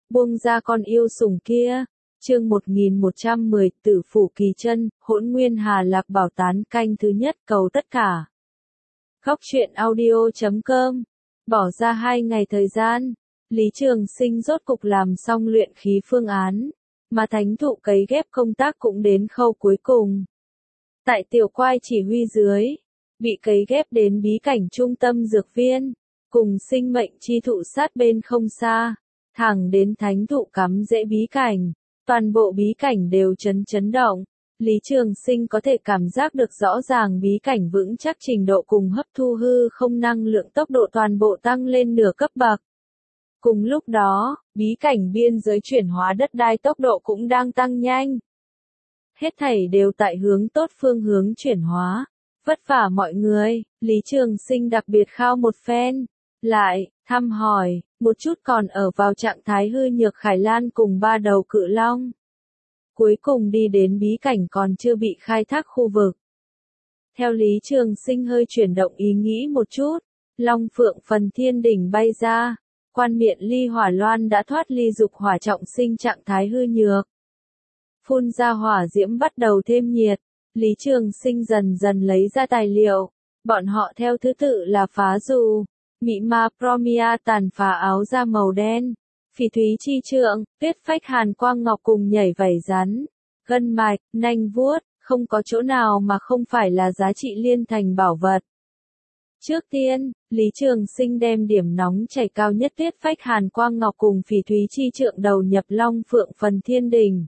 buông ra con yêu sủng kia. Chương 1110, Tử Phủ Kỳ Chân, Hỗn Nguyên Hà Lạc Bảo Tán canh thứ nhất, cầu tất cả. Góc truyện audio.com. Bỏ ra 2 ngày thời gian, Lý Trường Sinh rốt cục làm xong luyện khí phương án, mà thánh thụ cấy ghép công tác cũng đến khâu cuối cùng. Tại tiểu quai chỉ huy dưới, bị cấy ghép đến bí cảnh trung tâm dược viên, cùng sinh mệnh chi thụ sát bên không xa, thẳng đến thánh thụ cắm rễ bí cảnh. Toàn bộ bí cảnh đều chấn động, Lý Trường Sinh có thể cảm giác được rõ ràng bí cảnh vững chắc trình độ cùng hấp thu hư không năng lượng tốc độ toàn bộ tăng lên nửa cấp bậc. Cùng lúc đó, bí cảnh biên giới chuyển hóa đất đai tốc độ cũng đang tăng nhanh. Hết thảy đều tại hướng tốt phương hướng chuyển hóa. Vất vả mọi người, Lý Trường Sinh đặc biệt khao một phen. Lại, thăm hỏi, một chút còn ở vào trạng thái hư nhược Khải Lan cùng 3 đầu cự long. Cuối cùng đi đến bí cảnh còn chưa bị khai thác khu vực. Theo Lý Trường Sinh hơi chuyển động ý nghĩ một chút, Long Phượng Phần Thiên Đỉnh bay ra, quan miện ly hỏa loan đã thoát ly dục hỏa trọng sinh trạng thái hư nhược. Phun ra hỏa diễm bắt đầu thêm nhiệt, Lý Trường Sinh dần dần lấy ra tài liệu, bọn họ theo thứ tự là phá dù, mị ma promia tàn phá áo da màu đen, phỉ thúy chi trượng, tuyết phách hàn quang ngọc cùng nhảy vảy rắn, gân mạch, nanh vuốt, không có chỗ nào mà không phải là giá trị liên thành bảo vật. Trước tiên, Lý Trường Sinh đem điểm nóng chảy cao nhất tuyết phách hàn quang ngọc cùng phỉ thúy chi trượng đầu nhập Long Phượng Phần Thiên Đỉnh.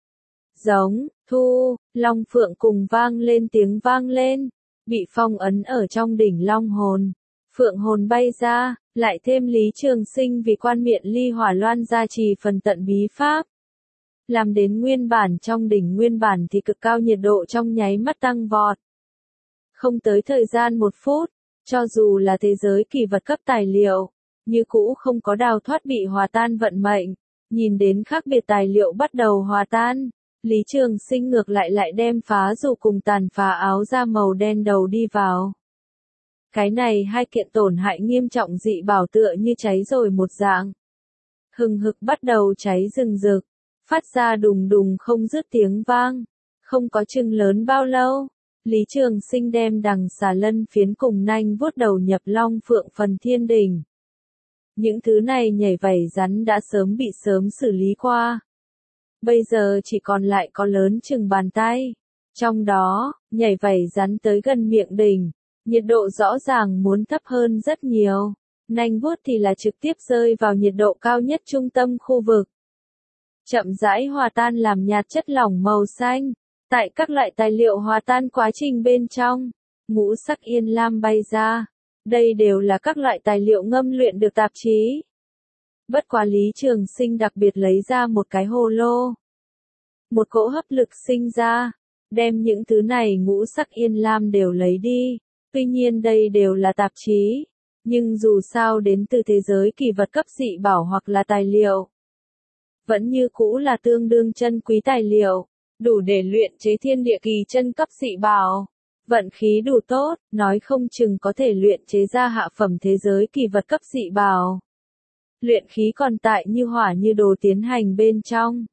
Giống, thu, Long Phượng cùng vang lên tiếng vang lên, bị phong ấn ở trong đỉnh Long Hồn. Phượng hồn bay ra, lại thêm Lý Trường Sinh vì quan miện ly hỏa loan gia trì phần tận bí pháp. Làm đến nguyên bản trong đỉnh nguyên bản thì cực cao nhiệt độ trong nháy mắt tăng vọt. Không tới thời gian 1 phút, cho dù là thế giới kỳ vật cấp tài liệu, như cũ không có đào thoát bị hòa tan vận mệnh. Nhìn đến khác biệt tài liệu bắt đầu hòa tan, Lý Trường Sinh ngược lại đem phá dù cùng tàn phá áo da màu đen đầu đi vào. Cái này 2 kiện tổn hại nghiêm trọng dị bảo tựa như cháy rồi một dạng. Hừng hực bắt đầu cháy rừng rực, phát ra đùng đùng không dứt tiếng vang. Không có chừng lớn bao lâu, Lý Trường Sinh đem đằng xà lân phiến cùng nanh vuốt đầu nhập Long Phượng Phần Thiên Đỉnh. Những thứ này nhảy vảy rắn đã sớm bị xử lý qua. Bây giờ chỉ còn lại có lớn chừng bàn tay. Trong đó, nhảy vảy rắn tới gần miệng đỉnh. Nhiệt độ rõ ràng muốn thấp hơn rất nhiều. Nanh vuốt thì là trực tiếp rơi vào nhiệt độ cao nhất trung tâm khu vực. Chậm rãi hòa tan làm nhạt chất lỏng màu xanh. Tại các loại tài liệu hòa tan quá trình bên trong, ngũ sắc yên lam bay ra. Đây đều là các loại tài liệu ngâm luyện được tạp chí. Bất quá Lý Trường Sinh đặc biệt lấy ra một cái hồ lô. Một cỗ hấp lực sinh ra, đem những thứ này ngũ sắc yên lam đều lấy đi. Tuy nhiên đây đều là tạp chí, nhưng dù sao đến từ thế giới kỳ vật cấp dị bảo hoặc là tài liệu, vẫn như cũ là tương đương chân quý tài liệu, đủ để luyện chế thiên địa kỳ chân cấp dị bảo. Vận khí đủ tốt, nói không chừng có thể luyện chế ra hạ phẩm thế giới kỳ vật cấp dị bảo. Luyện khí còn tại như hỏa như đồ tiến hành bên trong.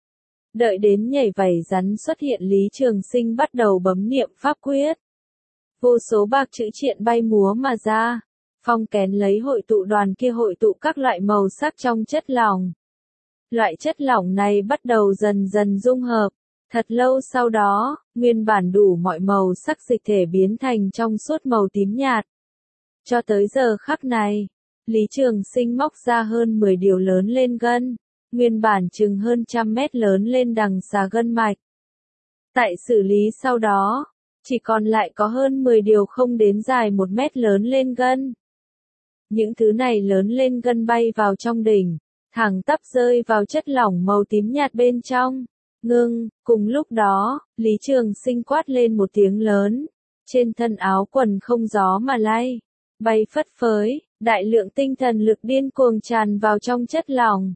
Đợi đến nhảy vảy rắn xuất hiện Lý Trường Sinh bắt đầu bấm niệm pháp quyết. Vô số bạc chữ triện bay múa mà ra, phong kén lấy hội tụ đoàn kia hội tụ các loại màu sắc trong chất lỏng. Loại chất lỏng này bắt đầu dần dần dung hợp, thật lâu sau đó, nguyên bản đủ mọi màu sắc dịch thể biến thành trong suốt màu tím nhạt. Cho tới giờ khắc này, Lý Trường Sinh móc ra hơn 10 điều lớn lên gân, nguyên bản chừng hơn 100 mét lớn lên đằng xà gân mạch. Tại xử lý sau đó, chỉ còn lại có hơn 10 điều không đến dài 1 mét lớn lên gân. Những thứ này lớn lên gân bay vào trong đỉnh, thẳng tắp rơi vào chất lỏng màu tím nhạt bên trong. Ngưng, cùng lúc đó, Lý Trường Sinh quát lên một tiếng lớn. Trên thân áo quần không gió mà lay, bay phất phới, đại lượng tinh thần lực điên cuồng tràn vào trong chất lỏng.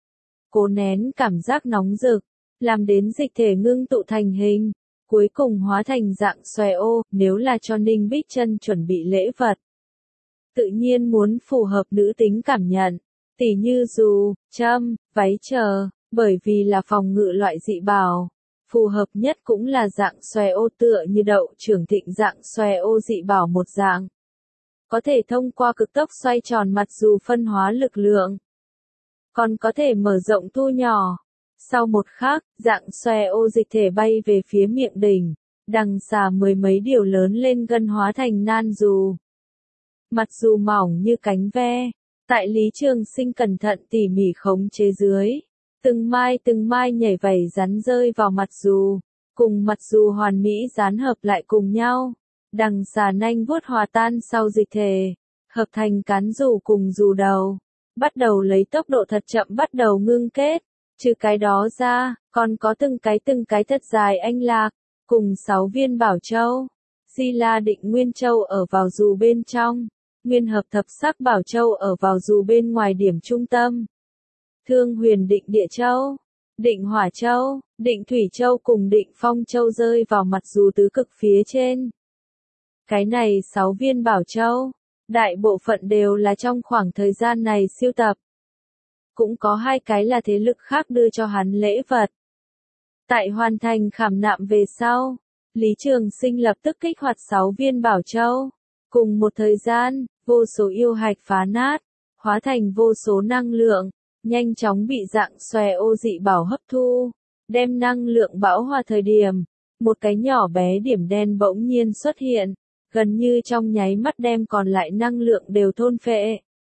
Cố nén cảm giác nóng rực, làm đến dịch thể ngưng tụ thành hình. Cuối cùng hóa thành dạng xòe ô, nếu là cho Ninh Bích Chân chuẩn bị lễ vật. Tự nhiên muốn phù hợp nữ tính cảm nhận, Tỉ như dù, châm, váy chờ, bởi vì là phòng ngự loại dị bảo. Phù hợp nhất cũng là dạng xòe ô tựa như đậu trưởng thịnh dạng xòe ô dị bảo một dạng. Có thể thông qua cực tốc xoay tròn mặt dù phân hóa lực lượng. Còn có thể mở rộng thu nhỏ. Sau một khắc, dạng xòe ô dịch thể bay về phía miệng đỉnh, đằng xà mười mấy điều lớn lên gân hóa thành nan dù. Mặt dù mỏng như cánh ve, tại Lý Trường Sinh cẩn thận tỉ mỉ khống chế dưới. Từng mai nhảy vảy rắn rơi vào mặt dù, cùng mặt dù hoàn mỹ dán hợp lại cùng nhau. Đằng xà nanh vuốt hòa tan sau dịch thể, hợp thành cán dù cùng dù đầu. Bắt đầu lấy tốc độ thật chậm bắt đầu ngưng kết. Trừ cái đó ra, còn có từng cái thật dài anh lạc, cùng 6 viên bảo châu. Di La Định Nguyên Châu ở vào dù bên trong, Nguyên Hợp Thập Sắc Bảo Châu ở vào dù bên ngoài điểm trung tâm. Thương Huyền Định Địa Châu, Định Hỏa Châu, Định Thủy Châu cùng Định Phong Châu rơi vào mặt dù tứ cực phía trên. Cái này 6 viên bảo châu, đại bộ phận đều là trong khoảng thời gian này siêu tập. Cũng có 2 cái là thế lực khác đưa cho hắn lễ vật. Tại hoàn thành khảm nạm về sau, Lý Trường Sinh lập tức kích hoạt 6 viên bảo châu. Cùng một thời gian, vô số yêu hạch phá nát, hóa thành vô số năng lượng, nhanh chóng bị dạng xòe ô dị bảo hấp thu, đem năng lượng bão hòa thời điểm. Một cái nhỏ bé điểm đen bỗng nhiên xuất hiện, gần như trong nháy mắt đem còn lại năng lượng đều thôn phệ.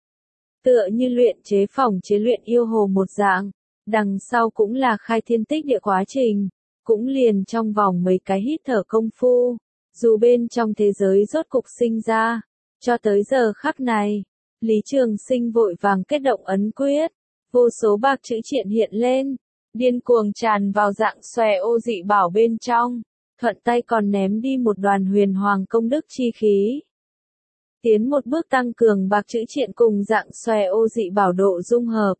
Tựa như luyện chế phỏng chế luyện yêu hồ một dạng, đằng sau cũng là khai thiên tích địa quá trình, cũng liền trong vòng mấy cái hít thở công phu, dù bên trong thế giới rốt cục sinh ra, cho tới giờ khắc này, Lý Trường Sinh vội vàng kết động ấn quyết, vô số bạc chữ triện hiện lên, điên cuồng tràn vào dạng xòe ô dị bảo bên trong, thuận tay còn ném đi một đoàn huyền hoàng công đức chi khí. Tiến một bước tăng cường bạc chữ triện cùng dạng xòe ô dị bảo độ dung hợp.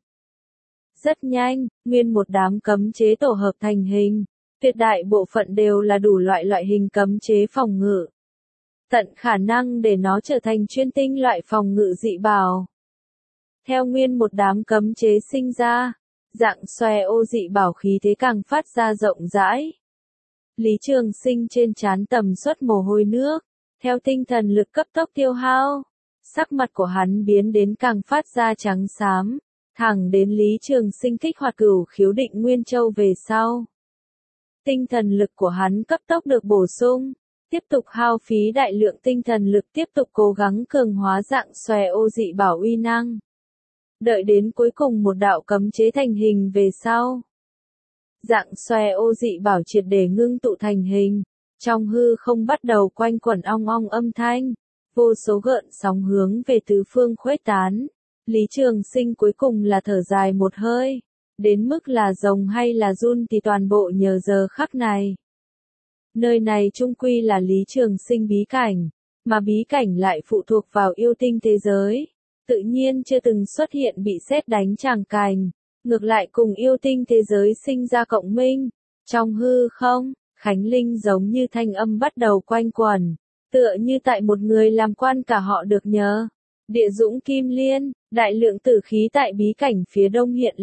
Rất nhanh, nguyên một đám cấm chế tổ hợp thành hình, tuyệt đại bộ phận đều là đủ loại hình cấm chế phòng ngự. Tận khả năng để nó trở thành chuyên tinh loại phòng ngự dị bảo. Theo nguyên một đám cấm chế sinh ra, dạng xòe ô dị bảo khí thế càng phát ra rộng rãi. Lý Trường Sinh trên trán tầm xuất mồ hôi nước, theo tinh thần lực cấp tốc tiêu hao, sắc mặt của hắn biến đến càng phát ra trắng xám, thẳng đến Lý Trường Sinh kích hoạt Cửu Khiếu Định Nguyên Châu về sau. Tinh thần lực của hắn cấp tốc được bổ sung, tiếp tục hao phí đại lượng tinh thần lực tiếp tục cố gắng cường hóa dạng xòe ô dị bảo uy năng. Đợi đến cuối cùng một đạo cấm chế thành hình về sau. Dạng xòe ô dị bảo triệt để ngưng tụ thành hình, trong hư không bắt đầu quanh quẩn ong ong âm thanh, vô số gợn sóng hướng về tứ phương khuếch tán. Lý Trường Sinh cuối cùng là thở dài một hơi, đến mức là rồng hay là run thì toàn bộ nhờ giờ khắc này. Nơi này chung quy là Lý Trường Sinh bí cảnh, mà bí cảnh lại phụ thuộc vào yêu tinh thế giới, tự nhiên chưa từng xuất hiện bị sét đánh tràng cành. Ngược lại cùng yêu tinh thế giới sinh ra cộng minh, trong hư không, Khánh Linh giống như thanh âm bắt đầu quanh quẩn, tựa như tại một người làm quan cả họ được nhớ. Địa dũng kim liên, đại lượng tử khí tại bí cảnh phía đông hiện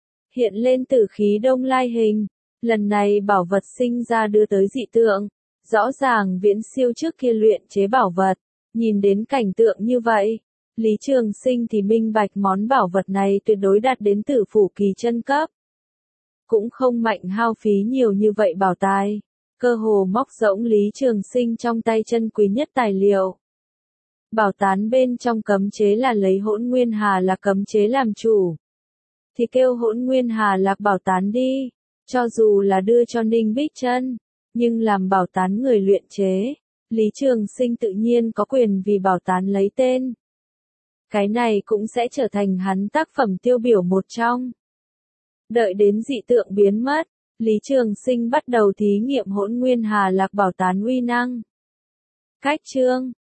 lên tử khí đông lai hình. Lần này bảo vật sinh ra đưa tới dị tượng, rõ ràng viễn siêu trước kia luyện chế bảo vật, nhìn đến cảnh tượng như vậy. Lý Trường Sinh thì minh bạch món bảo vật này tuyệt đối đạt đến tử phủ kỳ chân cấp. Cũng không mạnh hao phí nhiều như vậy bảo tài, cơ hồ móc rỗng Lý Trường Sinh trong tay chân quý nhất tài liệu. Bảo tán bên trong cấm chế là lấy Hỗn Nguyên Hà Lạc cấm chế làm chủ. Thì kêu Hỗn Nguyên Hà Lạc bảo tán đi, cho dù là đưa cho Ninh Bích Trân, nhưng làm bảo tán người luyện chế, Lý Trường Sinh tự nhiên có quyền vì bảo tán lấy tên. Cái này cũng sẽ trở thành hắn tác phẩm tiêu biểu một trong. Đợi đến dị tượng biến mất, Lý Trường Sinh bắt đầu thí nghiệm Hỗn Nguyên Hà Lạc bảo tán uy năng. Cách chương